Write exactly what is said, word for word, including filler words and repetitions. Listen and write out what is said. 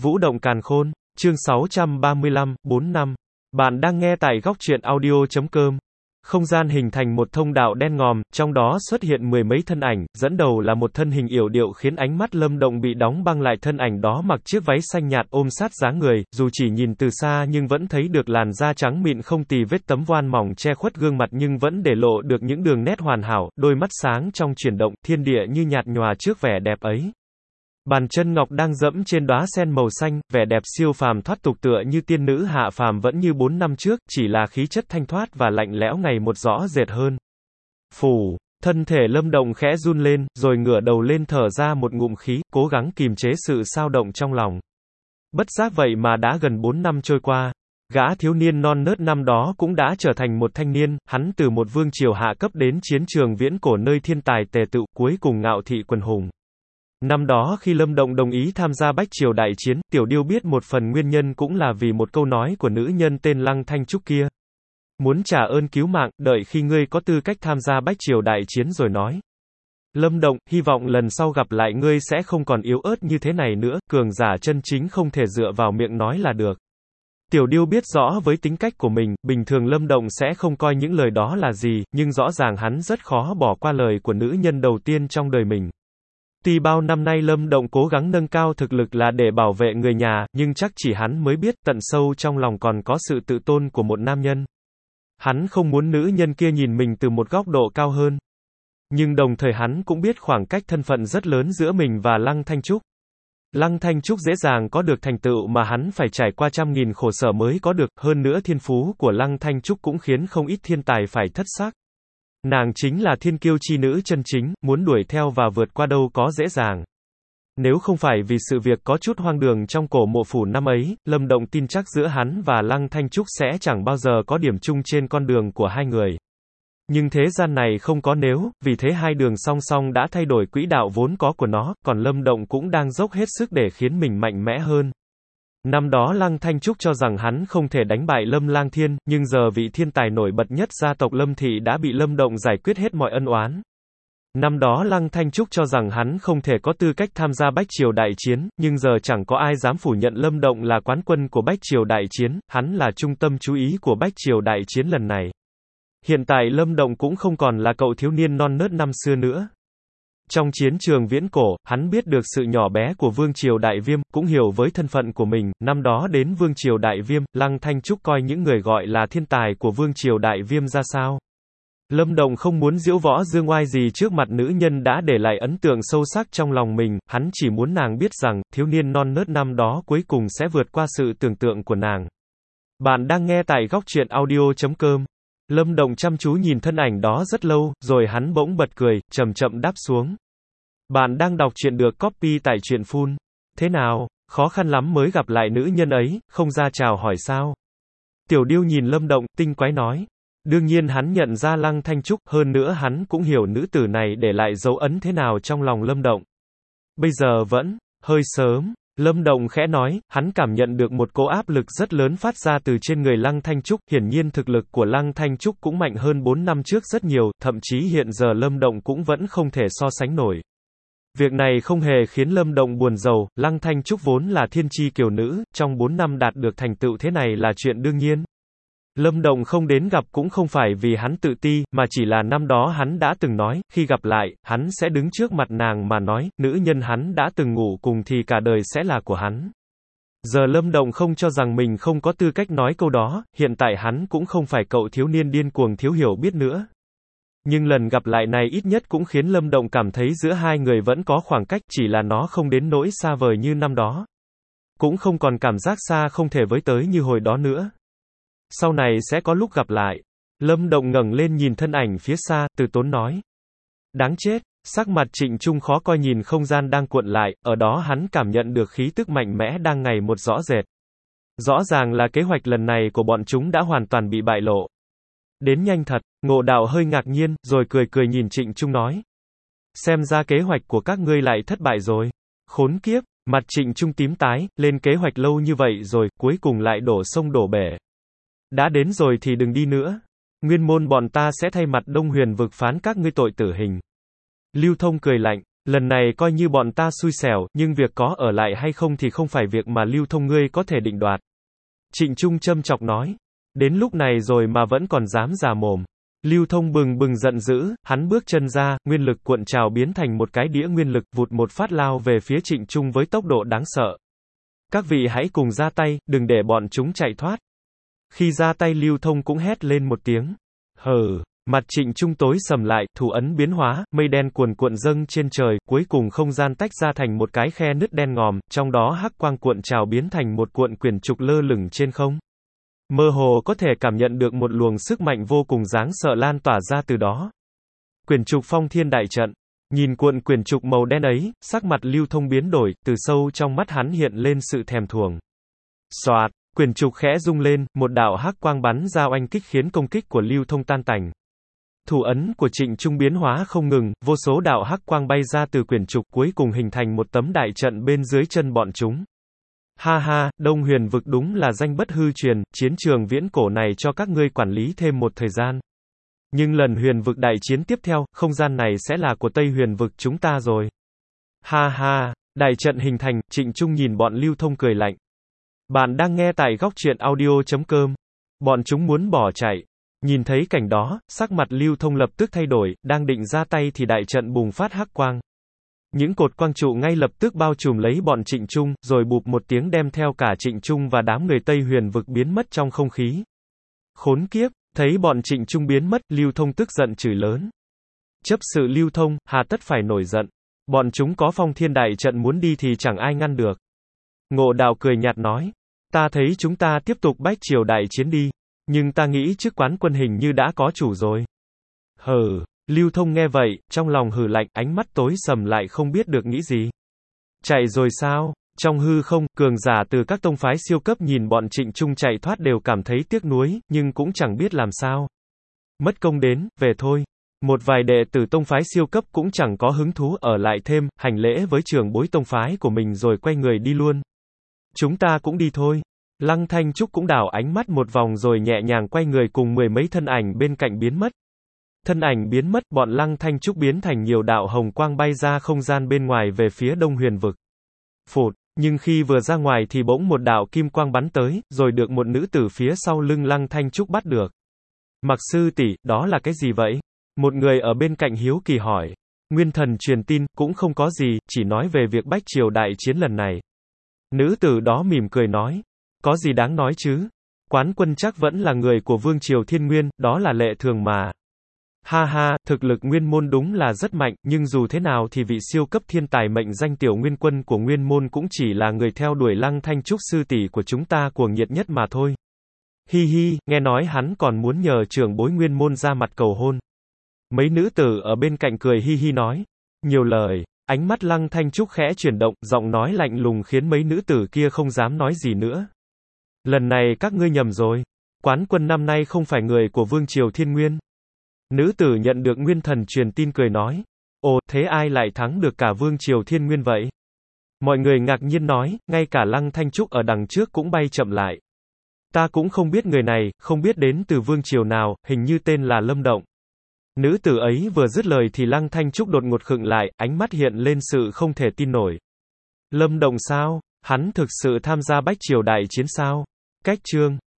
Vũ động càn khôn, chương sáu trăm ba mươi lăm, bốn năm. Bạn đang nghe tại góc truyện audio chấm com. Không gian hình thành một thông đạo đen ngòm, trong đó xuất hiện mười mấy thân ảnh, dẫn đầu là một thân hình yểu điệu khiến ánh mắt Lâm Động bị đóng băng lại. Thân ảnh đó mặc chiếc váy xanh nhạt ôm sát dáng người, dù chỉ nhìn từ xa nhưng vẫn thấy được làn da trắng mịn không tì vết, tấm voan mỏng che khuất gương mặt nhưng vẫn để lộ được những đường nét hoàn hảo, đôi mắt sáng trong chuyển động, thiên địa như nhạt nhòa trước vẻ đẹp ấy. Bàn chân ngọc đang dẫm trên đóa sen màu xanh, vẻ đẹp siêu phàm thoát tục tựa như tiên nữ hạ phàm vẫn như bốn năm trước, chỉ là khí chất thanh thoát và lạnh lẽo ngày một rõ rệt hơn. Phù, thân thể Lâm Động khẽ run lên, rồi ngửa đầu lên thở ra một ngụm khí, cố gắng kìm chế sự xao động trong lòng. Bất giác vậy mà đã gần bốn năm trôi qua, gã thiếu niên non nớt năm đó cũng đã trở thành một thanh niên, hắn từ một vương triều hạ cấp đến chiến trường viễn cổ nơi thiên tài tề tựu, cuối cùng ngạo thị quần hùng. Năm đó khi Lâm Động đồng ý tham gia Bách Triều đại chiến, Tiểu Điêu biết một phần nguyên nhân cũng là vì một câu nói của nữ nhân tên Lăng Thanh Trúc kia. Muốn trả ơn cứu mạng, đợi khi ngươi có tư cách tham gia Bách Triều đại chiến rồi nói. Lâm Động, hy vọng lần sau gặp lại ngươi sẽ không còn yếu ớt như thế này nữa, cường giả chân chính không thể dựa vào miệng nói là được. Tiểu Điêu biết rõ với tính cách của mình, bình thường Lâm Động sẽ không coi những lời đó là gì, nhưng rõ ràng hắn rất khó bỏ qua lời của nữ nhân đầu tiên trong đời mình. Tuy bao năm nay Lâm Động cố gắng nâng cao thực lực là để bảo vệ người nhà, nhưng chắc chỉ hắn mới biết, tận sâu trong lòng còn có sự tự tôn của một nam nhân. Hắn không muốn nữ nhân kia nhìn mình từ một góc độ cao hơn. Nhưng đồng thời hắn cũng biết khoảng cách thân phận rất lớn giữa mình và Lăng Thanh Trúc. Lăng Thanh Trúc dễ dàng có được thành tựu mà hắn phải trải qua trăm nghìn khổ sở mới có được, hơn nữa thiên phú của Lăng Thanh Trúc cũng khiến không ít thiên tài phải thất xác. Nàng chính là thiên kiêu chi nữ chân chính, muốn đuổi theo và vượt qua đâu có dễ dàng. Nếu không phải vì sự việc có chút hoang đường trong cổ mộ phủ năm ấy, Lâm Động tin chắc giữa hắn và Lăng Thanh Trúc sẽ chẳng bao giờ có điểm chung trên con đường của hai người. Nhưng thế gian này không có nếu, vì thế hai đường song song đã thay đổi quỹ đạo vốn có của nó, còn Lâm Động cũng đang dốc hết sức để khiến mình mạnh mẽ hơn. Năm đó Lăng Thanh Trúc cho rằng hắn không thể đánh bại Lâm Lang Thiên, nhưng giờ vị thiên tài nổi bật nhất gia tộc Lâm Thị đã bị Lâm Động giải quyết hết mọi ân oán. Năm đó Lăng Thanh Trúc cho rằng hắn không thể có tư cách tham gia Bách Triều đại chiến, nhưng giờ chẳng có ai dám phủ nhận Lâm Động là quán quân của Bách Triều đại chiến, hắn là trung tâm chú ý của Bách Triều đại chiến lần này. Hiện tại Lâm Động cũng không còn là cậu thiếu niên non nớt năm xưa nữa. Trong chiến trường viễn cổ, hắn biết được sự nhỏ bé của Vương Triều Đại Viêm, cũng hiểu với thân phận của mình, năm đó đến Vương Triều Đại Viêm, Lăng Thanh Trúc coi những người gọi là thiên tài của Vương Triều Đại Viêm ra sao. Lâm Động không muốn diễu võ dương oai gì trước mặt nữ nhân đã để lại ấn tượng sâu sắc trong lòng mình, hắn chỉ muốn nàng biết rằng, thiếu niên non nớt năm đó cuối cùng sẽ vượt qua sự tưởng tượng của nàng. Bạn đang nghe tại góc truyện audio chấm com. Lâm Động chăm chú nhìn thân ảnh đó rất lâu, rồi hắn bỗng bật cười, chậm chậm đáp xuống. Bạn đang đọc truyện được copy tại truyện full. Thế nào, khó khăn lắm mới gặp lại nữ nhân ấy, không ra chào hỏi sao? Tiểu Điêu nhìn Lâm Động, tinh quái nói. Đương nhiên hắn nhận ra Lăng Thanh Trúc, hơn nữa hắn cũng hiểu nữ tử này để lại dấu ấn thế nào trong lòng Lâm Động. Bây giờ vẫn, hơi sớm. Lâm Động khẽ nói, hắn cảm nhận được một cỗ áp lực rất lớn phát ra từ trên người Lăng Thanh Trúc, hiển nhiên thực lực của Lăng Thanh Trúc cũng mạnh hơn bốn năm trước rất nhiều, thậm chí hiện giờ Lâm Động cũng vẫn không thể so sánh nổi. Việc này không hề khiến Lâm Động buồn rầu, Lăng Thanh Trúc vốn là thiên chi kiều nữ, trong bốn năm đạt được thành tựu thế này là chuyện đương nhiên. Lâm Động không đến gặp cũng không phải vì hắn tự ti, mà chỉ là năm đó hắn đã từng nói, khi gặp lại, hắn sẽ đứng trước mặt nàng mà nói, nữ nhân hắn đã từng ngủ cùng thì cả đời sẽ là của hắn. Giờ Lâm Động không cho rằng mình không có tư cách nói câu đó, hiện tại hắn cũng không phải cậu thiếu niên điên cuồng thiếu hiểu biết nữa. Nhưng lần gặp lại này ít nhất cũng khiến Lâm Động cảm thấy giữa hai người vẫn có khoảng cách, chỉ là nó không đến nỗi xa vời như năm đó. Cũng không còn cảm giác xa không thể với tới như hồi đó nữa. Sau này sẽ có lúc gặp lại. Lâm Động ngẩng lên nhìn thân ảnh phía xa, từ tốn nói. Đáng chết, sắc mặt Trịnh Trung khó coi nhìn không gian đang cuộn lại, ở đó hắn cảm nhận được khí tức mạnh mẽ đang ngày một rõ rệt. Rõ ràng là kế hoạch lần này của bọn chúng đã hoàn toàn bị bại lộ. Đến nhanh thật, Ngộ Đạo hơi ngạc nhiên, rồi cười cười nhìn Trịnh Trung nói. Xem ra kế hoạch của các ngươi lại thất bại rồi. Khốn kiếp, mặt Trịnh Trung tím tái, lên kế hoạch lâu như vậy rồi, cuối cùng lại đổ sông đổ bể. Đã đến rồi thì đừng đi nữa. Nguyên môn bọn ta sẽ thay mặt Đông Huyền vực phán các ngươi tội tử hình. Lưu Thông cười lạnh. Lần này coi như bọn ta xui xẻo, nhưng việc có ở lại hay không thì không phải việc mà Lưu Thông ngươi có thể định đoạt. Trịnh Trung châm chọc nói. Đến lúc này rồi mà vẫn còn dám già mồm. Lưu Thông bừng bừng giận dữ, hắn bước chân ra, nguyên lực cuộn trào biến thành một cái đĩa nguyên lực, vụt một phát lao về phía Trịnh Trung với tốc độ đáng sợ. Các vị hãy cùng ra tay, đừng để bọn chúng chạy thoát. Khi ra tay Lưu Thông cũng hét lên một tiếng. Hừ, mặt Trịnh Trung tối sầm lại, thủ ấn biến hóa, mây đen cuồn cuộn dâng trên trời, cuối cùng không gian tách ra thành một cái khe nứt đen ngòm, trong đó hắc quang cuộn trào biến thành một cuộn quyển trục lơ lửng trên không. Mơ hồ có thể cảm nhận được một luồng sức mạnh vô cùng đáng sợ lan tỏa ra từ đó. Quyển trục phong thiên đại trận. Nhìn cuộn quyển trục màu đen ấy, sắc mặt Lưu Thông biến đổi, từ sâu trong mắt hắn hiện lên sự thèm thuồng. Xoạt, quyển trục khẽ rung lên, một đạo hắc quang bắn ra oanh kích khiến công kích của Lưu Thông tan tành. Thủ ấn của Trịnh Trung biến hóa không ngừng, vô số đạo hắc quang bay ra từ quyển trục cuối cùng hình thành một tấm đại trận bên dưới chân bọn chúng. Ha ha, Đông Huyền vực đúng là danh bất hư truyền, chiến trường viễn cổ này cho các ngươi quản lý thêm một thời gian. Nhưng lần huyền vực đại chiến tiếp theo, không gian này sẽ là của Tây Huyền vực chúng ta rồi. Ha ha, đại trận hình thành, Trịnh Trung nhìn bọn Lưu Thông cười lạnh. Bạn đang nghe tại góc truyện audio chấm com. Bọn chúng muốn bỏ chạy. Nhìn thấy cảnh đó, sắc mặt Lưu Thông lập tức thay đổi, đang định ra tay thì đại trận bùng phát hắc quang. Những cột quang trụ ngay lập tức bao trùm lấy bọn Trịnh Trung, rồi bụp một tiếng đem theo cả Trịnh Trung và đám người Tây Huyền vực biến mất trong không khí. Khốn kiếp, thấy bọn Trịnh Trung biến mất, Lưu Thông tức giận chửi lớn. Chấp sự Lưu Thông, hà tất phải nổi giận. Bọn chúng có phong thiên đại trận muốn đi thì chẳng ai ngăn được. Ngộ Đạo cười nhạt nói. Ta thấy chúng ta tiếp tục bách triều đại chiến đi. Nhưng ta nghĩ chức quán quân hình như đã có chủ rồi. Hừ. Lưu Thông nghe vậy, trong lòng hừ lạnh, ánh mắt tối sầm lại không biết được nghĩ gì. Chạy rồi sao? Trong hư không, cường giả từ các tông phái siêu cấp nhìn bọn Trịnh Trung chạy thoát đều cảm thấy tiếc nuối, nhưng cũng chẳng biết làm sao. Mất công đến, về thôi. Một vài đệ tử tông phái siêu cấp cũng chẳng có hứng thú ở lại thêm, hành lễ với trưởng bối tông phái của mình rồi quay người đi luôn. Chúng ta cũng đi thôi. Lăng Thanh Trúc cũng đảo ánh mắt một vòng rồi nhẹ nhàng quay người cùng mười mấy thân ảnh bên cạnh biến mất. Thân ảnh biến mất, bọn Lăng Thanh Trúc biến thành nhiều đạo hồng quang bay ra không gian bên ngoài về phía Đông Huyền vực. Phụt, nhưng khi vừa ra ngoài thì bỗng một đạo kim quang bắn tới, rồi được một nữ tử phía sau lưng Lăng Thanh Trúc bắt được. Mặc sư tỷ, đó là cái gì vậy? Một người ở bên cạnh hiếu kỳ hỏi. Nguyên thần truyền tin, cũng không có gì, chỉ nói về việc bách triều đại chiến lần này. Nữ tử đó mỉm cười nói. Có gì đáng nói chứ? Quán quân chắc vẫn là người của Vương Triều Thiên Nguyên, đó là lệ thường mà. Ha ha, thực lực Nguyên môn đúng là rất mạnh, nhưng dù thế nào thì vị siêu cấp thiên tài mệnh danh tiểu nguyên quân của Nguyên môn cũng chỉ là người theo đuổi Lăng Thanh Trúc sư tỷ của chúng ta cuồng nhiệt nhất mà thôi. Hi hi, nghe nói hắn còn muốn nhờ trưởng bối Nguyên môn ra mặt cầu hôn. Mấy nữ tử ở bên cạnh cười hi hi nói. Nhiều lời, ánh mắt Lăng Thanh Trúc khẽ chuyển động, giọng nói lạnh lùng khiến mấy nữ tử kia không dám nói gì nữa. Lần này các ngươi nhầm rồi. Quán quân năm nay không phải người của Vương Triều Thiên Nguyên. Nữ tử nhận được nguyên thần truyền tin cười nói. Ồ, thế ai lại thắng được cả Vương Triều Thiên Nguyên vậy? Mọi người ngạc nhiên nói, ngay cả Lăng Thanh Trúc ở đằng trước cũng bay chậm lại. Ta cũng không biết người này, không biết đến từ Vương Triều nào, hình như tên là Lâm Động. Nữ tử ấy vừa dứt lời thì Lăng Thanh Trúc đột ngột khựng lại, ánh mắt hiện lên sự không thể tin nổi. Lâm Động sao? Hắn thực sự tham gia bách triều đại chiến sao? Cách chương